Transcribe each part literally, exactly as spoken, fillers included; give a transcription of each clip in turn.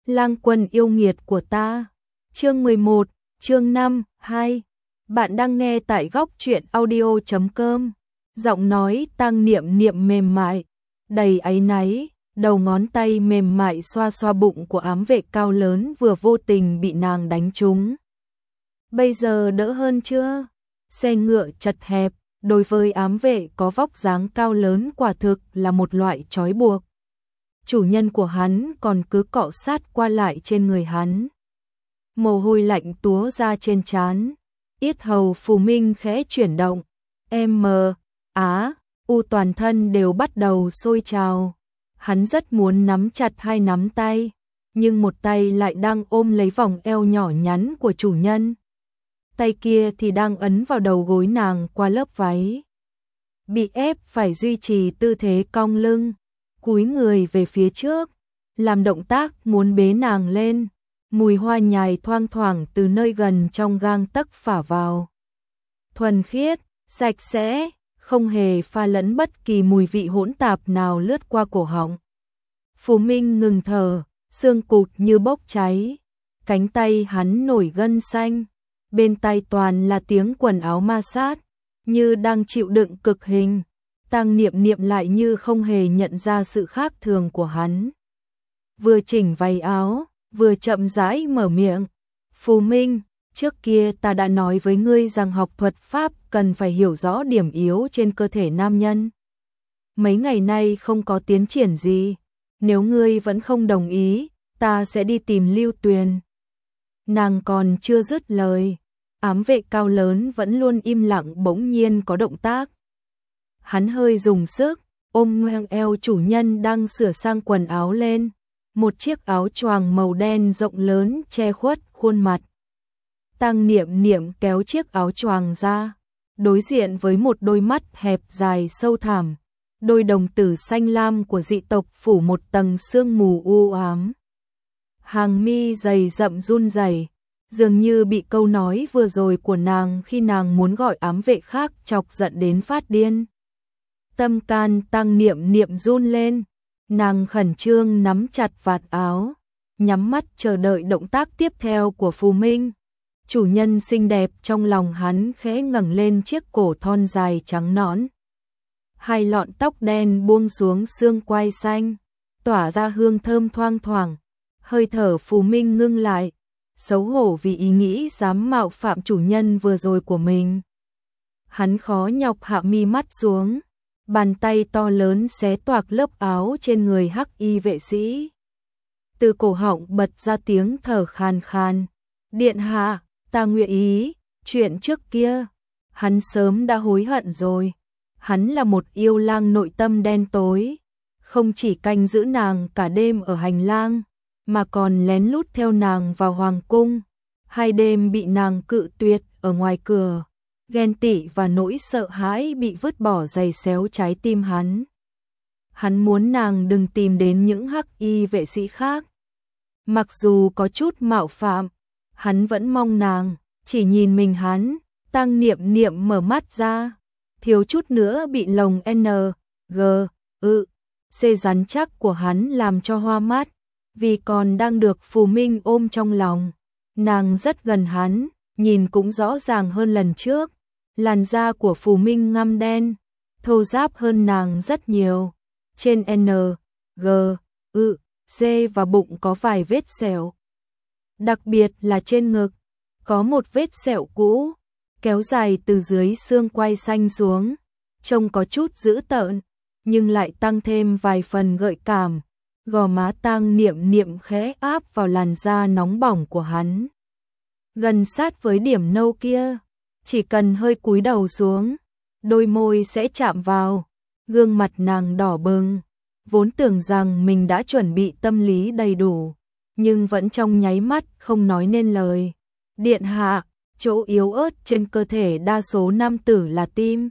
Lang quân yêu nghiệt của ta. Chương mười một, chương năm, hai. Bạn đang nghe tại góc truyện audio chấm com. Giọng nói Tăng Niệm Niệm mềm mại, đầy áy náy, đầu ngón tay mềm mại xoa xoa bụng của ám vệ cao lớn vừa vô tình bị nàng đánh trúng. Bây giờ đỡ hơn chưa? Xe ngựa chật hẹp, đối với ám vệ có vóc dáng cao lớn quả thực là một loại trói buộc. Chủ nhân của hắn còn cứ cọ sát qua lại trên người hắn. Mồ hôi lạnh túa ra trên trán, yết hầu Phù Minh khẽ chuyển động, em mờ, á, u toàn thân đều bắt đầu sôi trào. Hắn rất muốn nắm chặt hai nắm tay, nhưng một tay lại đang ôm lấy vòng eo nhỏ nhắn của chủ nhân. Tay kia thì đang ấn vào đầu gối nàng qua lớp váy. Bị ép phải duy trì tư thế cong lưng, cúi người về phía trước, làm động tác muốn bế nàng lên. Mùi hoa nhài thoang thoảng từ nơi gần trong gang tấc phả vào. Thuần khiết, sạch sẽ, không hề pha lẫn bất kỳ mùi vị hỗn tạp nào lướt qua cổ họng. Phù Minh ngừng thở, xương cụt như bốc cháy. Cánh tay hắn nổi gân xanh, bên tai toàn là tiếng quần áo ma sát, như đang chịu đựng cực hình. Tăng Niệm Niệm lại như không hề nhận ra sự khác thường của hắn. Vừa chỉnh váy áo, vừa chậm rãi mở miệng. Phù Minh, trước kia ta đã nói với ngươi rằng học thuật pháp cần phải hiểu rõ điểm yếu trên cơ thể nam nhân. Mấy ngày nay không có tiến triển gì, nếu ngươi vẫn không đồng ý, ta sẽ đi tìm Lưu Tuyền. Nàng còn chưa dứt lời, ám vệ cao lớn vẫn luôn im lặng bỗng nhiên có động tác. Hắn hơi dùng sức, ôm ngang eo chủ nhân đang sửa sang quần áo lên. Một chiếc áo choàng màu đen rộng lớn che khuất khuôn mặt. Tăng Niệm Niệm kéo chiếc áo choàng ra, đối diện với một đôi mắt hẹp dài sâu thẳm, đôi đồng tử xanh lam của dị tộc phủ một tầng sương mù u ám. Hàng mi dày rậm run rẩy, dường như bị câu nói vừa rồi của nàng khi nàng muốn gọi ám vệ khác chọc giận đến phát điên. Tâm can Tăng Niệm Niệm run lên. Nàng khẩn trương nắm chặt vạt áo, nhắm mắt chờ đợi động tác tiếp theo của Phù Minh. Chủ nhân xinh đẹp trong lòng hắn khẽ ngẩng lên chiếc cổ thon dài trắng nõn. Hai lọn tóc đen buông xuống xương quai xanh, tỏa ra hương thơm thoang thoảng. Hơi thở Phù Minh ngưng lại, xấu hổ vì ý nghĩ dám mạo phạm chủ nhân vừa rồi của mình. Hắn khó nhọc hạ mi mắt xuống. Bàn tay to lớn xé toạc lớp áo trên người hắc y vệ sĩ. Từ cổ họng bật ra tiếng thở khàn khàn. Điện hạ, ta nguyện ý, chuyện trước kia, hắn sớm đã hối hận rồi. Hắn là một yêu lang nội tâm đen tối, không chỉ canh giữ nàng cả đêm ở hành lang, mà còn lén lút theo nàng vào hoàng cung. Hai đêm bị nàng cự tuyệt ở ngoài cửa. Ghen tị và nỗi sợ hãi bị vứt bỏ giày xéo trái tim hắn. Hắn muốn nàng đừng tìm đến những hắc y vệ sĩ khác. Mặc dù có chút mạo phạm, hắn vẫn mong nàng chỉ nhìn mình hắn. Tăng Niệm Niệm mở mắt ra, thiếu chút nữa bị lồng N, G, ư, C rắn chắc của hắn làm cho hoa mắt, vì còn đang được Phù Minh ôm trong lòng. Nàng rất gần hắn, nhìn cũng rõ ràng hơn lần trước. Làn da của Phù Minh ngăm đen, thô ráp hơn nàng rất nhiều. Trên N, G, ư, C và bụng có vài vết sẹo. Đặc biệt là trên ngực, có một vết sẹo cũ, kéo dài từ dưới xương quai xanh xuống. Trông có chút dữ tợn, nhưng lại tăng thêm vài phần gợi cảm. Gò má Tăng Niệm Niệm khẽ áp vào làn da nóng bỏng của hắn. Gần sát với điểm nâu kia. Chỉ cần hơi cúi đầu xuống, đôi môi sẽ chạm vào. Gương mặt nàng đỏ bừng, vốn tưởng rằng mình đã chuẩn bị tâm lý đầy đủ, nhưng vẫn trong nháy mắt không nói nên lời. Điện hạ, chỗ yếu ớt trên cơ thể đa số nam tử là tim,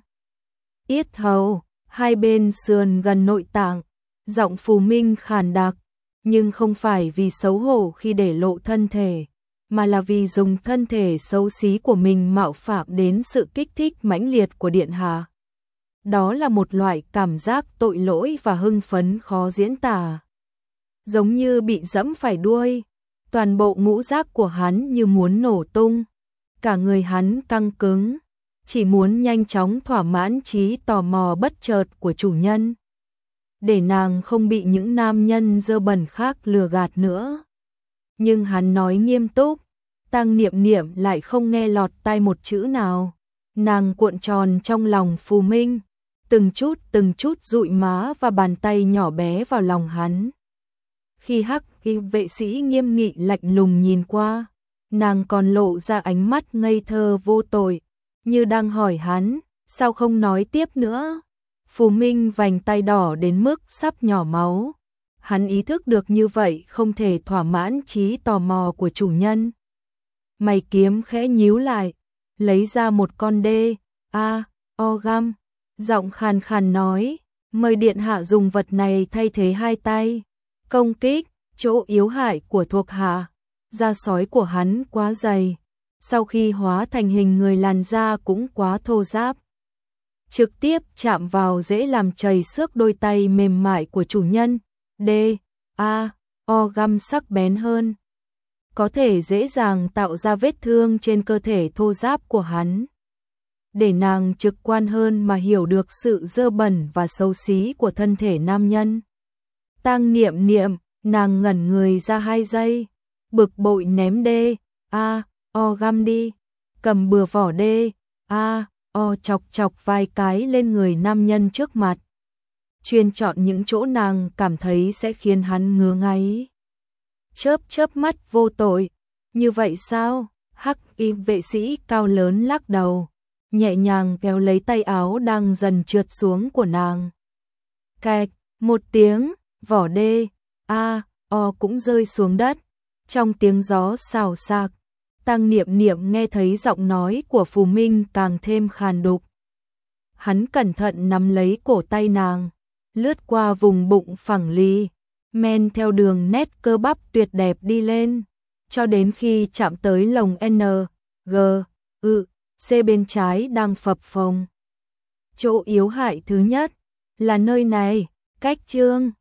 yết hầu, hai bên sườn gần nội tạng. Giọng Phù Minh khàn đặc, nhưng không phải vì xấu hổ khi để lộ thân thể, mà là vì dùng thân thể xấu xí của mình mạo phạm đến sự kích thích mãnh liệt của điện hạ. Đó là một loại cảm giác tội lỗi và hưng phấn khó diễn tả. giống như bị dẫm phải đuôi. Toàn bộ ngũ giác của hắn như muốn nổ tung. Cả người hắn căng cứng, chỉ muốn nhanh chóng thỏa mãn trí tò mò bất chợt của chủ nhân. Để nàng không bị những nam nhân dơ bẩn khác lừa gạt nữa. Nhưng hắn nói nghiêm túc, Tang Niệm Niệm lại không nghe lọt tai một chữ nào. Nàng cuộn tròn trong lòng Phù Minh, từng chút từng chút dụi má và bàn tay nhỏ bé vào lòng hắn. Khi Hắc Y vệ sĩ nghiêm nghị lạnh lùng nhìn qua, nàng còn lộ ra ánh mắt ngây thơ vô tội, như đang hỏi hắn, sao không nói tiếp nữa. Phù Minh vành tay đỏ đến mức sắp nhỏ máu. Hắn ý thức được như vậy không thể thỏa mãn trí tò mò của chủ nhân. Mày kiếm khẽ nhíu lại, lấy ra một con đê, a, o găm, giọng khàn khàn nói, mời điện hạ dùng vật này thay thế hai tay, công kích chỗ yếu hại của thuộc hạ. Da sói của hắn quá dày, sau khi hóa thành hình người làn da cũng quá thô ráp. Trực tiếp chạm vào dễ làm chảy xước đôi tay mềm mại của chủ nhân. D, A, O găm sắc bén hơn, có thể dễ dàng tạo ra vết thương trên cơ thể thô ráp của hắn. Để nàng trực quan hơn mà hiểu được sự dơ bẩn và xấu xí của thân thể nam nhân. Tang Niệm Niệm, nàng ngẩn người ra hai giây, bực bội ném D, A, O găm đi, cầm bừa vỏ D, A, O chọc chọc vài cái lên người nam nhân trước mặt. Chuyên chọn những chỗ nàng cảm thấy sẽ khiến hắn ngứa ngáy. Chớp chớp mắt vô tội, như vậy sao? Hắc Y vệ sĩ cao lớn lắc đầu, nhẹ nhàng kéo lấy tay áo đang dần trượt xuống của nàng. Cạch, một tiếng, vỏ D, A, O cũng rơi xuống đất. Trong tiếng gió xào xạc, Tang Niệm Niệm nghe thấy giọng nói của Phù Minh càng thêm khàn đục. Hắn cẩn thận nắm lấy cổ tay nàng, lướt qua vùng bụng phẳng lì, men theo đường nét cơ bắp tuyệt đẹp đi lên, cho đến khi chạm tới lồng N, G, U, C bên trái đang phập phồng. Chỗ yếu hại thứ nhất là nơi này, cách chương